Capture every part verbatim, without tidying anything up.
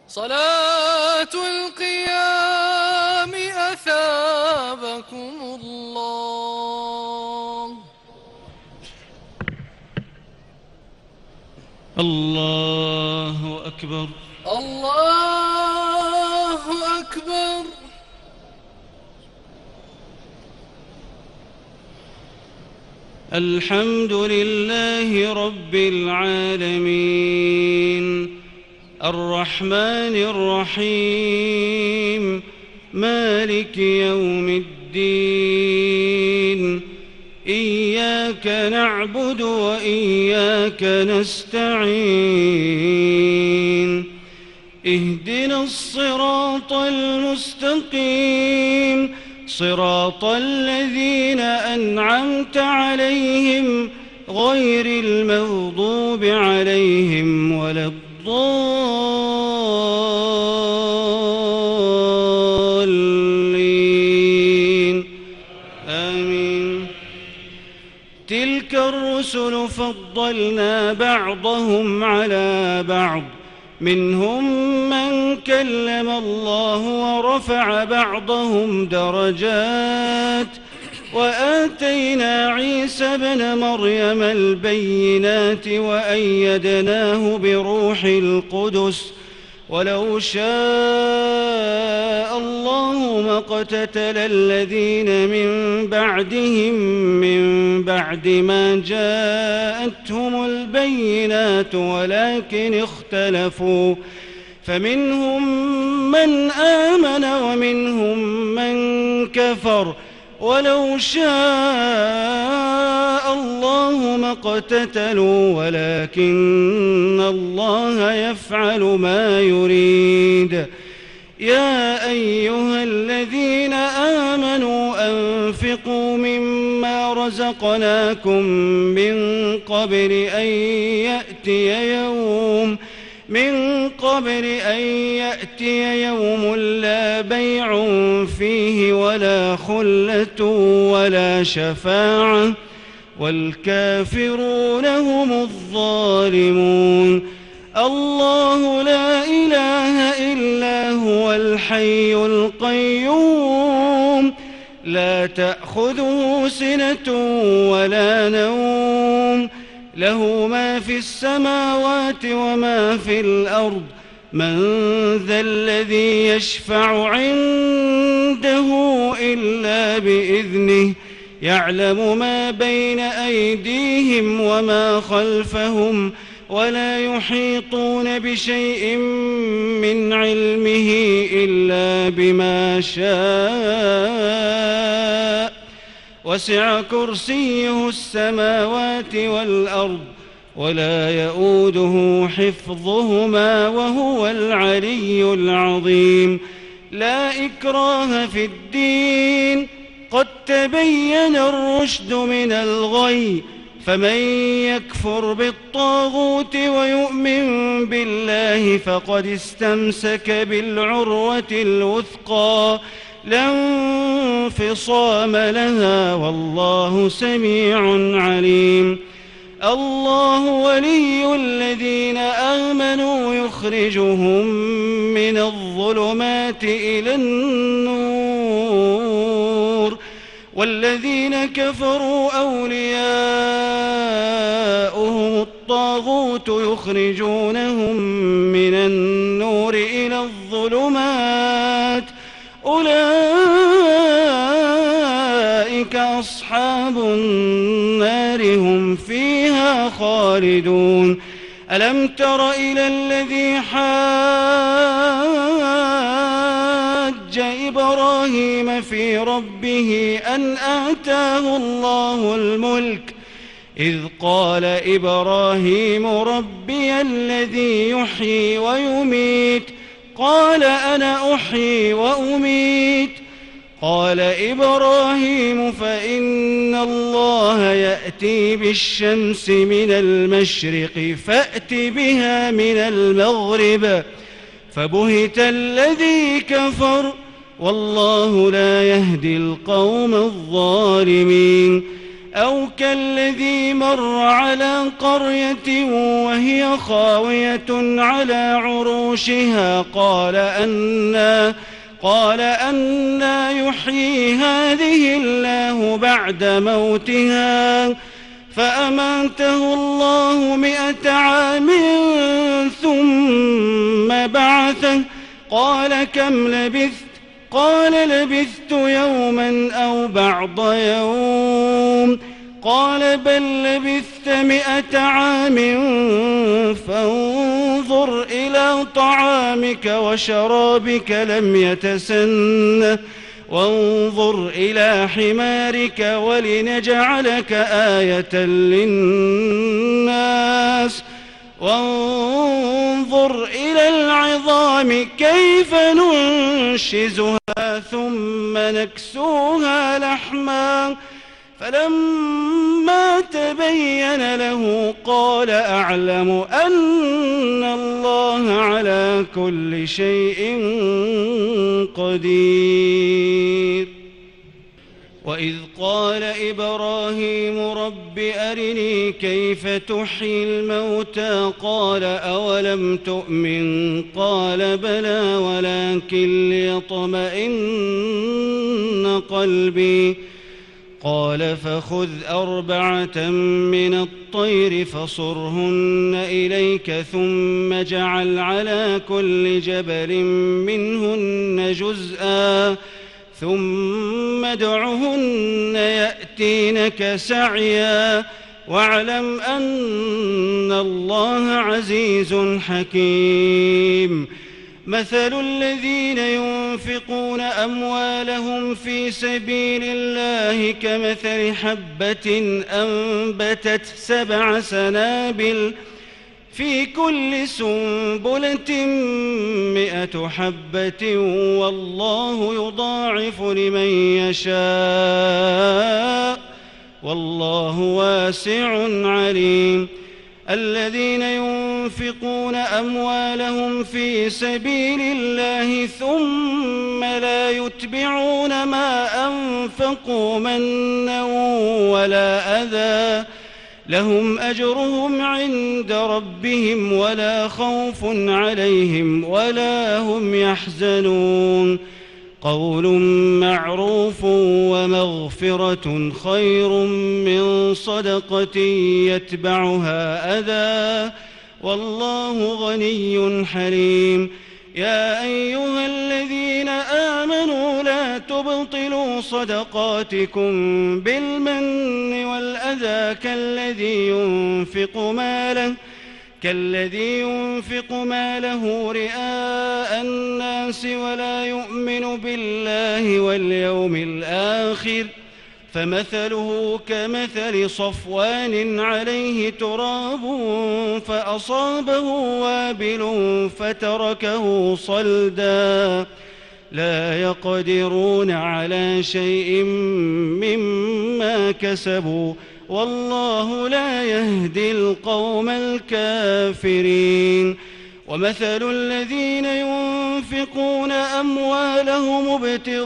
صلاة القيام أثابكم الله. الله أكبر. الله أكبر. الحمد لله رب العالمين الرحمن الرحيم مالك يوم الدين إياك نعبد وإياك نستعين اهدنا الصراط المستقيم صراط الذين أنعمت عليهم غير المغضوب عليهم ولا الضالين آمين. تلك الرسل فضلنا بعضهم على بعض منهم من كلم الله ورفع بعضهم درجات وآتينا عيسى ابن مريم البينات وأيدناه بروح القدس ولو شاء الله ما اقتتل الذين من بعدهم من بعد ما جاءتهم البينات ولكن اختلفوا فمنهم من آمن ومنهم من كفر ولو شاء الله ما اقتتلوا ولكن الله يفعل ما يريد. يا أيها الذين آمنوا أنفقوا مما رزقناكم من قبل أن يأتي يوم من قبل أن يأتي يوم لا بيع فيه ولا خلة ولا شفاعة والكافرون هم الظالمون. الله لا إله إلا هو الحي القيوم لا تأخذه سنة ولا نوم له ما في السماوات وما في الأرض من ذا الذي يشفع عنده إلا بإذنه يعلم ما بين أيديهم وما خلفهم ولا يحيطون بشيء من علمه إلا بما شاء وسع كرسيه السماوات والأرض ولا يؤوده حفظهما وهو العلي العظيم. لا إكراه في الدين قد تبين الرشد من الغي فمن يكفر بالطاغوت ويؤمن بالله فقد استمسك بالعروة الوثقى لا انفصام لها والله سميع عليم. الله ولي الذين آمنوا يخرجهم من الظلمات إلى النور والذين كفروا أولياؤهم الطاغوت يخرجونهم من النور إلى الظلمات أولئك أصحاب النار هم فيها خالدون. ألم تر إلى الذي حاج إبراهيم في ربه أن آتاه الله الملك إذ قال إبراهيم ربي الذي يحيي ويميت قال أنا أحيي وأميت قال إبراهيم فإن الله يأتي بالشمس من المشرق فأت بها من المغرب فبهت الذي كفر والله لا يهدي القوم الظالمين. أو كالذي مر على قرية وهي خاوية على عروشها قال أنى قال أنى يحيي هذه الله بعد موتها فأماته الله مئة عام ثم بعثه قال كم لبثت قال لبثت يوما أو بعض يوم قال بل لبثت مئة عام فانظر إلى طعامك وشرابك لم يتسنه وانظر إلى حمارك ولنجعلك آية للناس وانظر إلى العظام كيف ننشزها ثم نكسوها لحما فلما تبين له قال أعلم أن الله على كل شيء قدير. وإذ قال إبراهيم رب أرني كيف تحيي الموتى قال أولم تؤمن قال بلى ولكن ليطمئن قلبي قال فخذ أربعة من الطير فصرهن إليك ثم اجعل على كل جبل منهن جزءا ثم ادعهن يأتينك سعيا واعلم أن الله عزيز حكيم. مثل الذين ينفقون أموالهم في سبيل الله كمثل حبة أنبتت سبع سنابل في كل سنبلة مئة حبة والله يضاعف لمن يشاء والله واسع عليم. الذين ينفقون أموالهم في سبيل الله ثم لا يتبعون ما أنفقوا منا ولا أذى لهم أجرهم عند ربهم ولا خوف عليهم ولا هم يحزنون. قول معروف ومغفرة خير من صدقة يتبعها أذى والله غني حليم. يا أيها الذين آمنوا لا تبطلوا صدقاتكم بالمن والأذى كالذي ينفق ماله كالذي ينفق ماله رئاء الناس ولا يؤمن بالله واليوم الآخر فمثله كمثل صفوان عليه تراب فأصابه وابل فتركه صلدا لا يقدرون على شيء مما كسبوا والله لا يهدي القوم الكافرين. ومثل الذين ينفقون أموالهم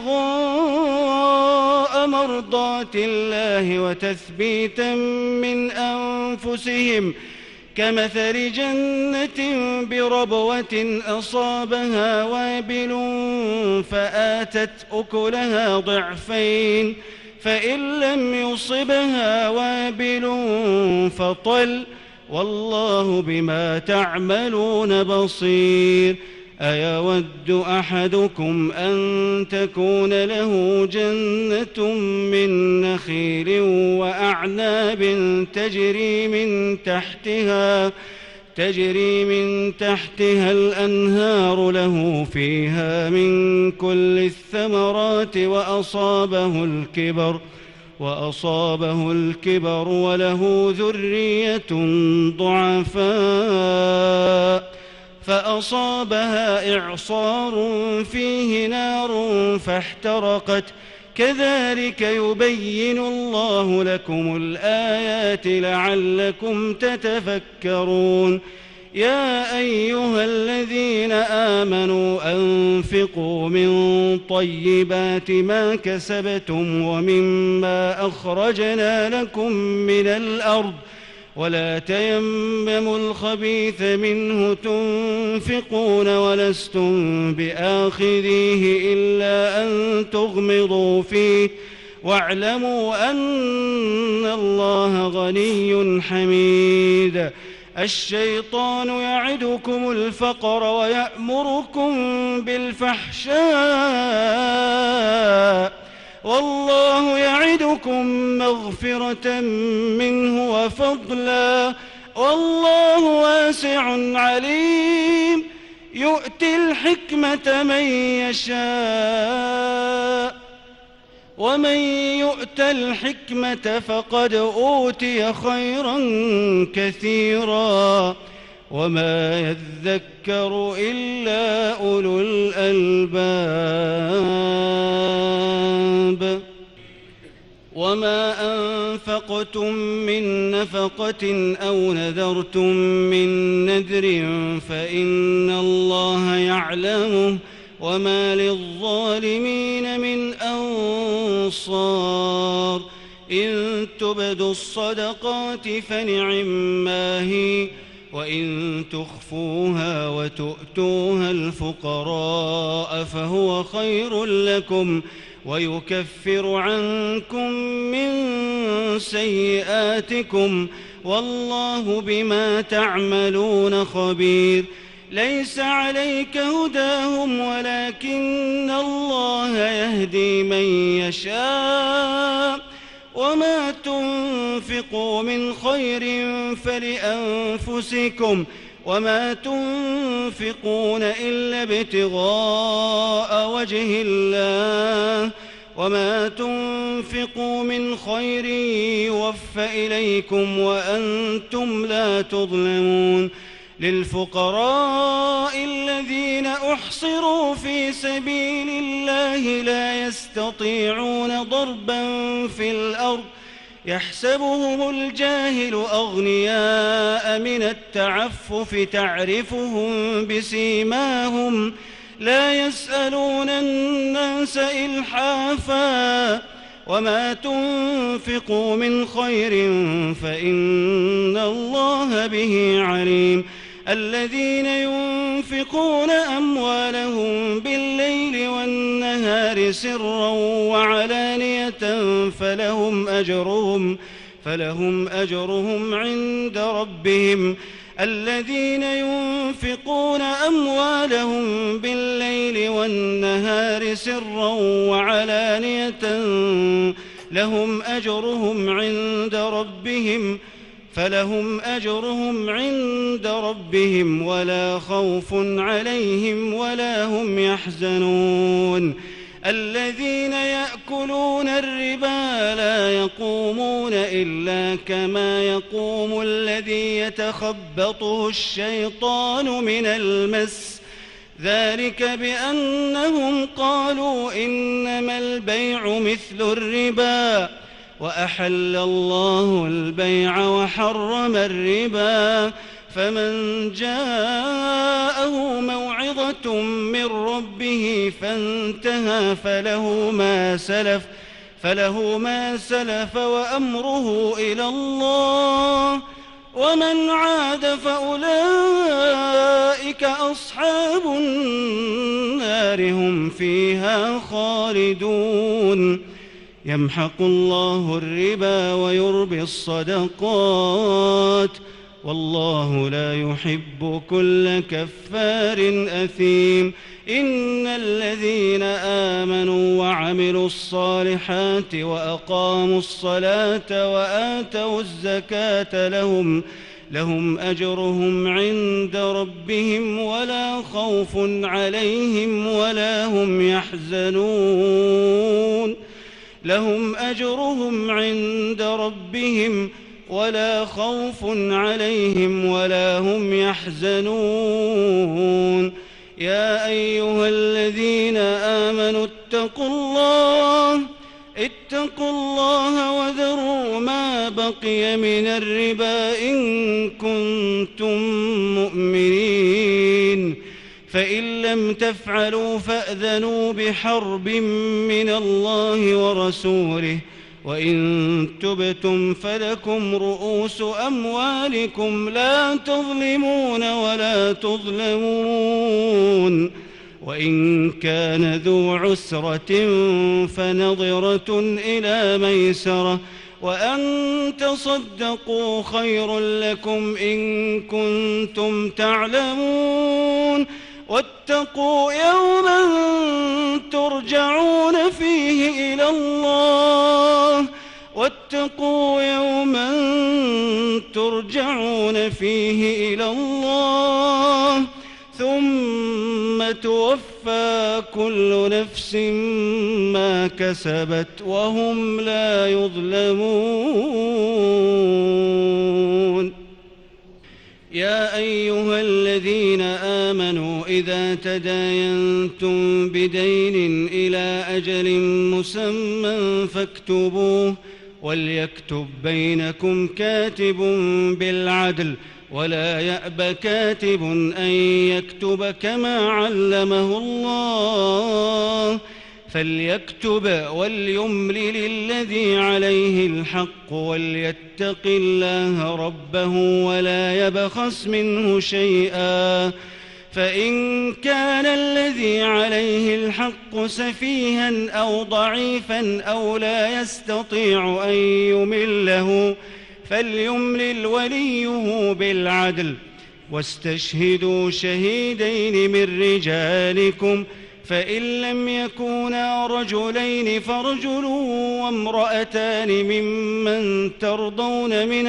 ابتغاء مرضات الله وتثبيتا من أنفسهم كمثل جنة بربوة أصابها وابل فآتت أكلها ضعفين فإن لم يصبها وابل فطل والله بما تعملون بصير. أيود أحدكم أن تكون له جنة من نخيل وأعناب تجري من تحتها تجري من تحتها الأنهار له فيها من كل الثمرات وأصابه الكبر وأصابه الكبر وله ذرية ضعفاء فأصابها إعصار فيه نار فاحترقت كذلك يبين الله لكم الآيات لعلكم تتفكرون. يا أيها الذين آمنوا أنفقوا من طيبات ما كسبتم ومما أخرجنا لكم من الأرض ولا تيمموا الخبيث منه تنفقون ولستم بآخذيه إلا أن تغمضوا فيه واعلموا أن الله غني حميد. الشيطان يعدكم الفقر ويأمركم بالفحشاء والله يعدكم مغفرة منه وفضلا والله واسع عليم. يؤتي الحكمة من يشاء ومن يؤت الحكمة فقد أوتي خيرا كثيرا وما يذكر إلا أولو الألباب. وما أنفقتم من نفقة أو نذرتم من نذر فإن الله يعلمه وما للظالمين من أنصار. إن تبدوا الصدقات فنعما هي وإن تخفوها وتؤتوها الفقراء فهو خير لكم ويكفر عنكم من سيئاتكم والله بما تعملون خبير. ليس عليك هداهم ولكن الله يهدي من يشاء وما تنفقوا من خير فلأنفسكم وما تنفقون إلا ابتغاء وجه الله وما تنفقوا من خير يوفى إليكم وأنتم لا تظلمون. للفقراء الذين أحصروا في سبيل الله لا يستطيعون ضربا في الأرض يحسبهم الجاهل أغنياء من التعفف تعرفهم بسيماهم لا يسألون الناس إلحافا وما تنفقوا من خير فإن الله به عليم. الذين ينفقون أموالهم بالليل والنهار سرا وعلانية فلهم أجرهم فلهم أجرهم عند ربهم. الذين ينفقون أموالهم بالليل والنهار سرا وعلانية لهم أجرهم عند ربهم فلهم أجرهم عند ربهم ولا خوف عليهم ولا هم يحزنون. الذين يأكلون الربا لا يقومون إلا كما يقوم الذي يتخبطه الشيطان من المس ذلك بأنهم قالوا إنما البيع مثل الربا وأحل الله البيع وحرم الربا. فمن جاءه موعظة من ربه فانتهى فله ما سلف فله ما سلف وأمره إلى الله ومن عاد فأولئك أصحاب النار هم فيها خالدون. يمحق الله الربا ويربي الصدقات والله لا يحب كل كفار أثيم. إن الذين آمنوا وعملوا الصالحات وأقاموا الصلاة وآتوا الزكاة لهم لهم أجرهم عند ربهم ولا خوف عليهم ولا هم يحزنون. لهم أجرهم عند ربهم ولا خوف عليهم ولا هم يحزنون. يا أيها الذين آمنوا اتقوا الله اتقوا الله وذروا ما بقي بقي من الربا إن كنتم مؤمنين فإن لم تفعلوا فأذنوا بحرب من الله ورسوله وإن تبتم فلكم رؤوس أموالكم لا تظلمون ولا تظلمون وإن كان ذو عسرة فنظرة إلى ميسرة وأن تصدقوا خير لكم إن كنتم تعلمون واتقوا يوما ترجعون فيه إلى الله واتقوا يوما ترجعون فيه إلى الله ثم توفى كل نفس ما كسبت وهم لا يظلمون. يا أيها الذين آمنوا إذا تداينتم بدين إلى أجل مسمى فاكتبوه وليكتب بينكم كاتب بالعدل ولا يأب كاتب أن يكتب كما علمه الله فليكتب وليملل الذي عليه الحق وليتق الله ربه ولا يبخس منه شيئا فإن كان الذي عليه الحق سفيها أو ضعيفا أو لا يستطيع أن يمله فليملل وليه بالعدل واستشهدوا شهيدين من رجالكم فإن لم يكونا رجلين فرجل وامرأتان ممن ترضون من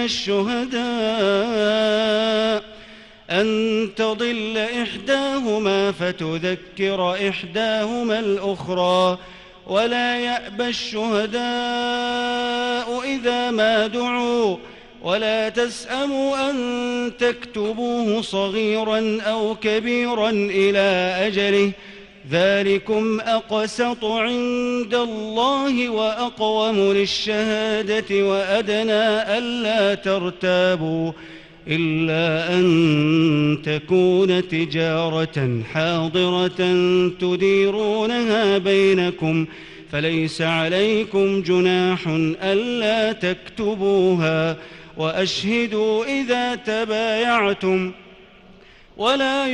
الشهداء أن تضل إحداهما فتذكر إحداهما الأخرى ولا يأبى الشهداء إذا ما دعوا ولا تسأموا أن تكتبوه صغيرا أو كبيرا إلى أجله ذلكم أقسط عند الله وأقوم للشهادة وأدنى ألا ترتابوا إلا أن تكون تجارة حاضرة تديرونها بينكم فليس عليكم جناح ألا تكتبوها وأشهدوا إذا تبايعتم ولا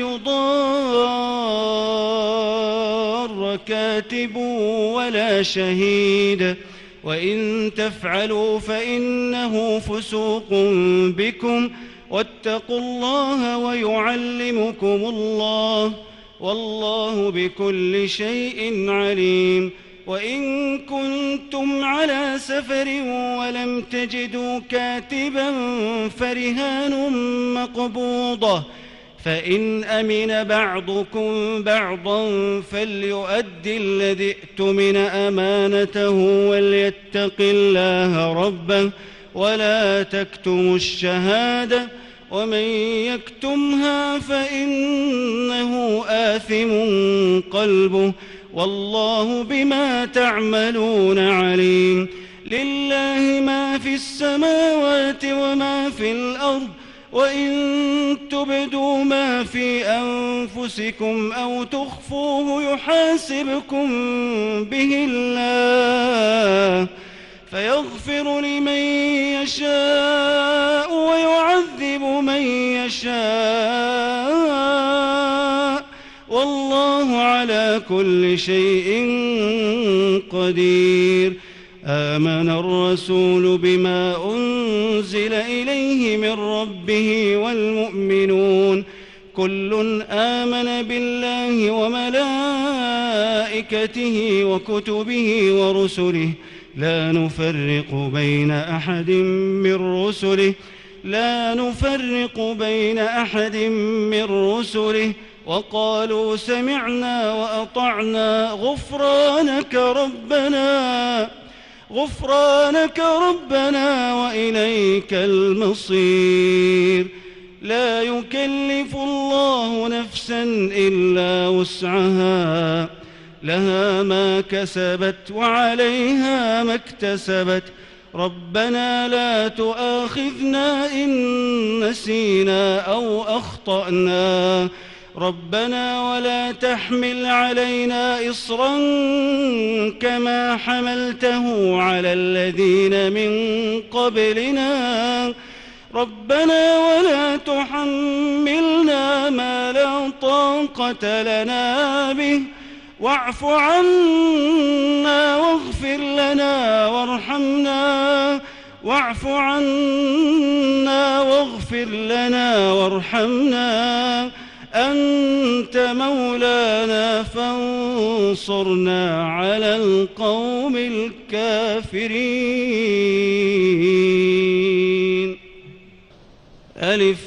يضار كاتب ولا شهيد وإن تفعلوا فإنه فسوق بكم واتقوا الله ويعلمكم الله والله بكل شيء عليم. وإن كنتم على سفر ولم تجدوا كاتبا فرهان مقبوضة فإن أمن بعضكم بعضا فليؤدي الذي ائتمن أمانته وليتق الله ربه ولا تكتموا الشهادة ومن يكتمها فإنه آثم قلبه والله بما تعملون عليم. لله ما في السماوات وما في الأرض وإن تبدوا ما في أنفسكم أو تخفوه يحاسبكم به الله فيغفر لمن يشاء ويعذب من يشاء والله على كل شيء قدير. آمن الرسول بما أنزل إليه من ربه والمؤمنون كل آمن بالله وملائكته وكتبه ورسله لا نفرق بين أحد من رسله لا نفرق بين أحد من رسله وقالوا سمعنا وأطعنا غفرانك ربنا غفرانك ربنا وإليك المصير. لا يكلف الله نفسا إلا وسعها لها ما كسبت وعليها ما اكتسبت ربنا لا تؤاخذنا إن نسينا أو أخطأنا ربنا ولا تحمل علينا إصرا كما حملته على الذين من قبلنا ربنا ولا تحملنا ما لا طاقة لنا به واعف عنا واغفر لنا وارحمنا واعف عنا واغفر لنا وارحمنا أنت مولانا فانصرنا على القوم الكافرين. ألف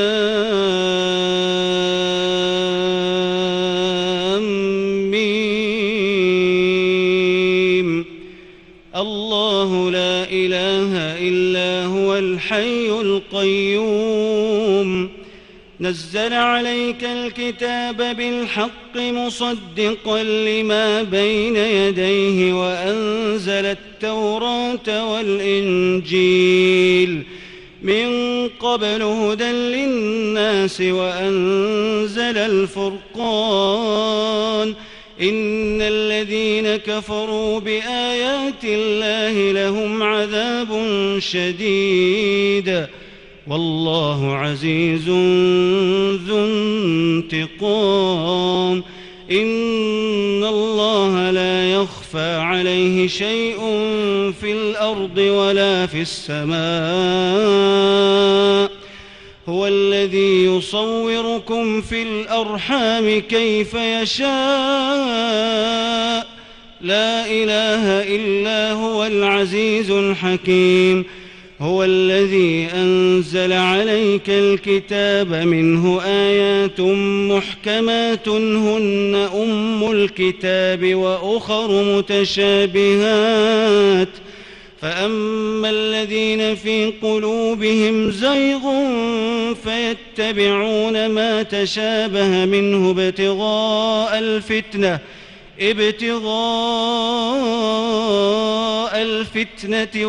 لام ميم الله لا إله إلا هو الحي القيوم نزل عليك الكتاب بالحق مصدقا لما بين يديه وأنزل التوراة والإنجيل من قبل هدى للناس وأنزل الفرقان إن الذين كفروا بآيات الله لهم عذاب شديد والله عزيز ذو انتقام إن الله لا يخفى عليه شيء في الأرض ولا في السماء هو الذي يصوركم في الأرحام كيف يشاء لا إله إلا هو العزيز الحكيم هو الذي أنزل عليك الكتاب منه آيات محكمات هن أم الكتاب وأخر متشابهات فأما الذين في قلوبهم زيغ فيتبعون ما تشابه منه ابتغاء الفتنة ابتغاء الفتنة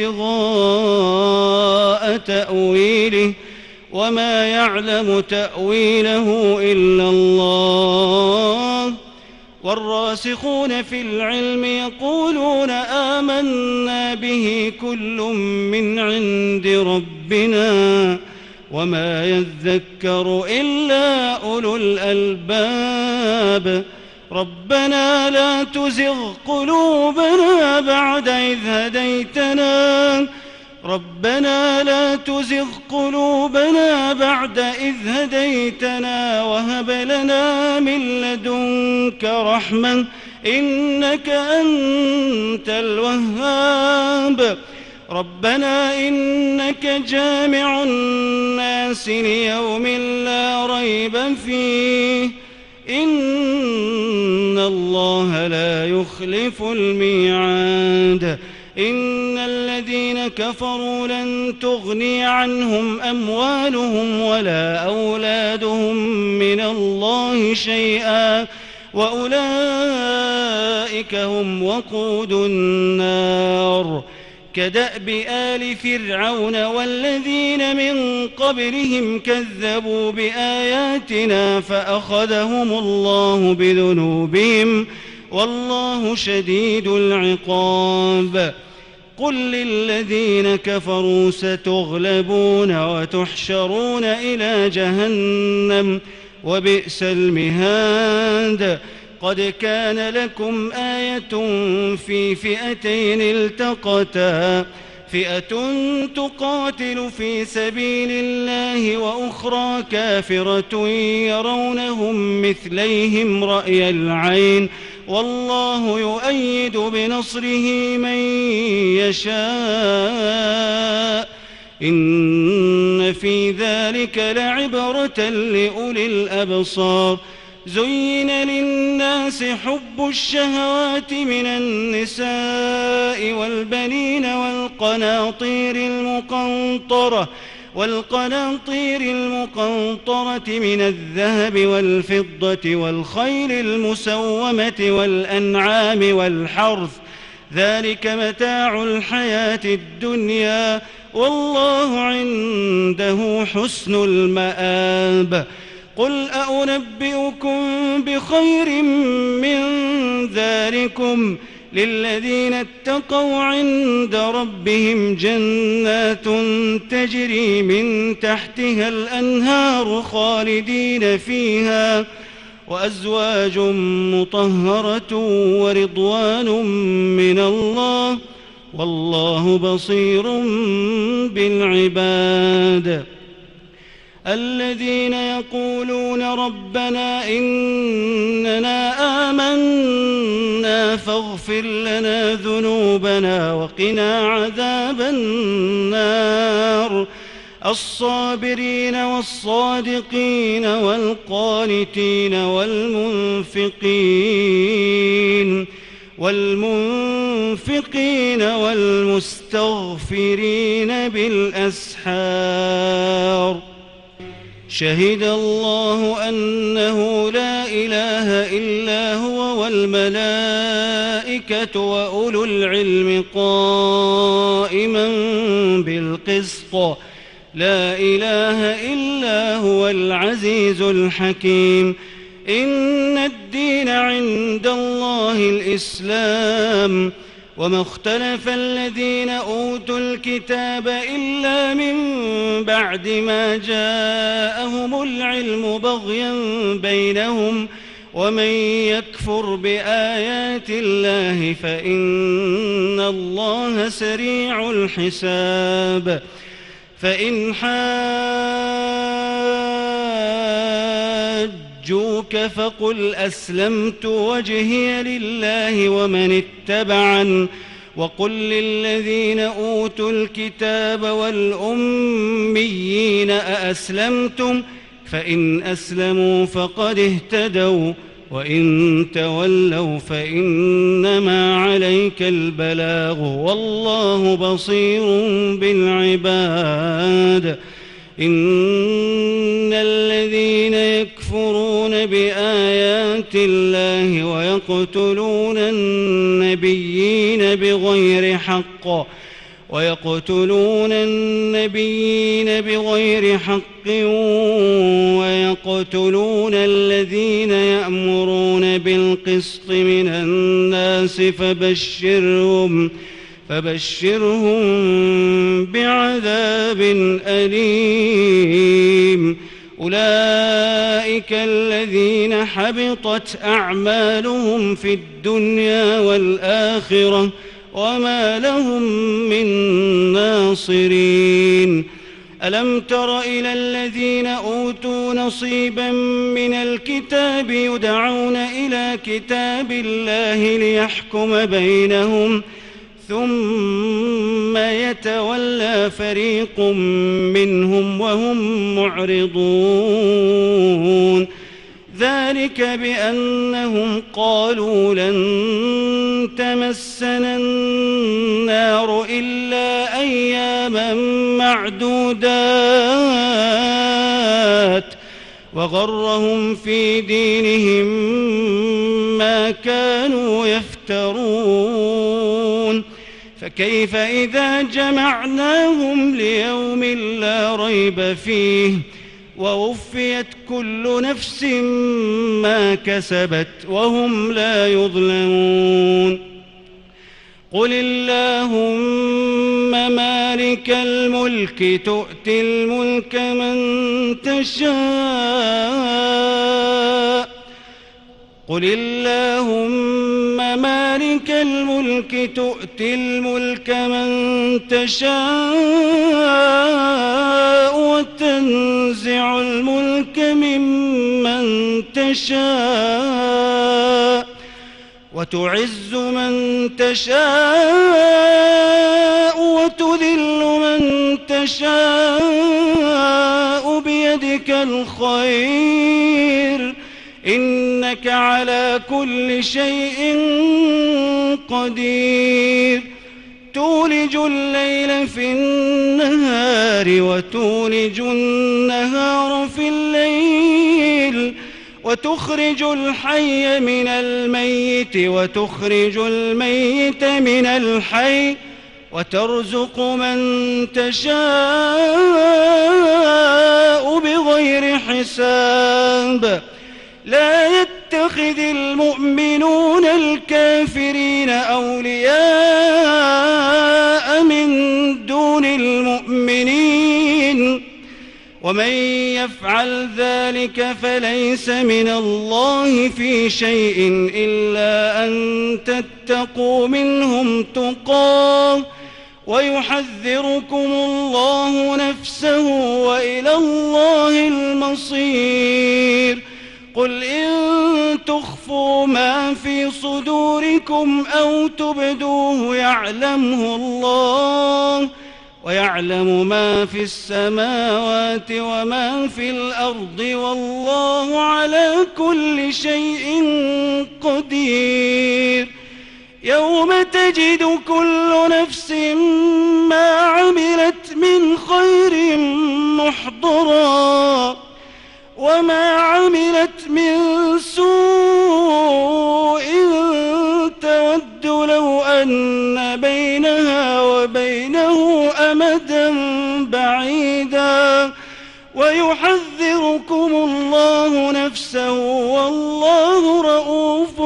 وابتغاء تأويله وما يعلم تأويله إلا الله والراسخون في العلم يقولون آمنا به كل من عند ربنا وما يذكر إلا أولو الألباب ربنا لا تزغ قلوبنا بعد إذ هديتنا ربنا لا تزغ قلوبنا بعد إذ هديتنا وهب لنا من لدنك رحمة إنك أنت الوهاب ربنا إنك جامع الناس ليوم لا ريب فيه إن الله لا يخلف الميعاد إن الذين كفروا لن تغني عنهم أموالهم ولا أولادهم من الله شيئا وأولئك هم وقود النار كدأب آل فرعون والذين من قبلهم كذبوا بآياتنا فأخذهم الله بذنوبهم والله شديد العقاب قل للذين كفروا ستغلبون وتحشرون إلى جهنم وبئس المهاد قد كان لكم آية في فئتين التقتا فئة تقاتل في سبيل الله وأخرى كافرة يرونهم مثليهم رأي العين والله يؤيد بنصره من يشاء إن في ذلك لعبرة لأولي الأبصار زين للناس حب الشهوات من النساء والبنين والقناطير المقنطرة والقناطير المقنطرة من الذهب والفضة والخيل المسومة والأنعام والحرث ذلك متاع الحياة الدنيا والله عنده حسن المآب. قل أنبئكم بخير من ذلكم للذين اتقوا عند ربهم جنات تجري من تحتها الأنهار خالدين فيها وأزواج مطهرة ورضوان من الله والله بصير بالعباد. الذين يقولون ربنا إننا آمنا فاغفر لنا ذنوبنا وقنا عذاب النار. الصابرين والصادقين والقانتين والمنفقين والمنفقين والمستغفرين بالأسحار. شهد الله أنه لا إله إلا هو والملائكة وأولو العلم قائما بالقسط لا إله إلا هو العزيز الحكيم. إن الدين عند الله الإسلام وما اختلف الذين أوتوا الكتاب إلا من بعد ما جاءهم العلم بغيا بينهم ومن يكفر بآيات الله فإن الله سريع الحساب. فإن حاجوك فقل أسلمت وجهي لله ومن اتبعن وقل للذين أوتوا الكتاب والأميين أأسلمتم فإن أسلموا فقد اهتدوا وإن تولوا فإنما عليك البلاغ والله بصير بالعباد. إن الذين يكفرون بآيات الله ويقتلون النبيين بغير حق ويقتلون النبيين بغير حق ويقتلون الذين يأمرون بالقسط من الناس فبشرهم فبشرهم بعذاب أليم. أولئك الذين حبطت أعمالهم في الدنيا والآخرة وما لهم من ناصرين. ألم تر إلى الذين أوتوا نصيبا من الكتاب يدعون إلى كتاب الله ليحكم بينهم ثم يتولى فريق منهم وهم معرضون. ذلك بأنهم قالوا لن تمسنا النار إلا أياما معدودات وغرهم في دينهم ما كانوا يفترون. فكيف إذا جمعناهم ليوم لا ريب فيه ووفيت كل نفس ما كسبت وهم لا يظلمون. قل اللهم مالك الملك تؤتي الملك من تشاء قل اللهم مالك الملك تؤتي الملك من تشاء وتنزع الملك ممن تشاء وتعز من تشاء وتذل من تشاء بيدك الخير إنك على كل شيء قدير. تولج الليل في النهار وتولج النهار في الليل وتخرج الحي من الميت وتخرج الميت من الحي وترزق من تشاء بغير حساب. لا يتخذ المؤمنون الكافرين أولياء من دون المؤمنين ومن يفعل ذلك فليس من الله في شيء إلا أن تتقوا منهم تقاه ويحذركم الله نفسه وإلى الله المصير. قل إن تخفوا ما في صدوركم أو تبدوه يعلمه الله ويعلم ما في السماوات وما في الأرض والله على كل شيء قدير. يوم تجد كل نفس ما عملت من خير محضرا وما عملت من سوء تود لو أن بينها وبينه أمدا بعيدا ويحذركم الله نفسه والله رؤوف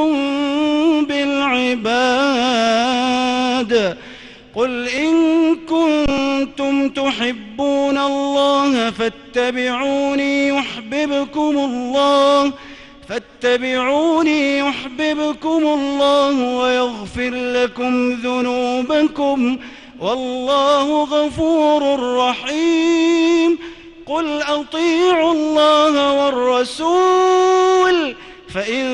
بالعباد. قل إن كنتم تحبون الله فاتبعوني يحببكم الله فاتبعوني يحببكم الله ويغفر لكم ذنوبكم والله غفور رحيم. قل أطيعوا الله والرسول فإن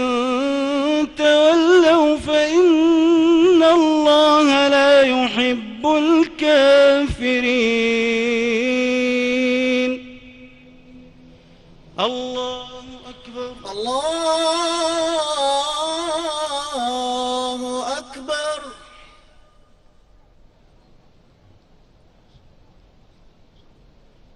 تولوا فإن الله لا يحب الكافرين. الله أكبر. الله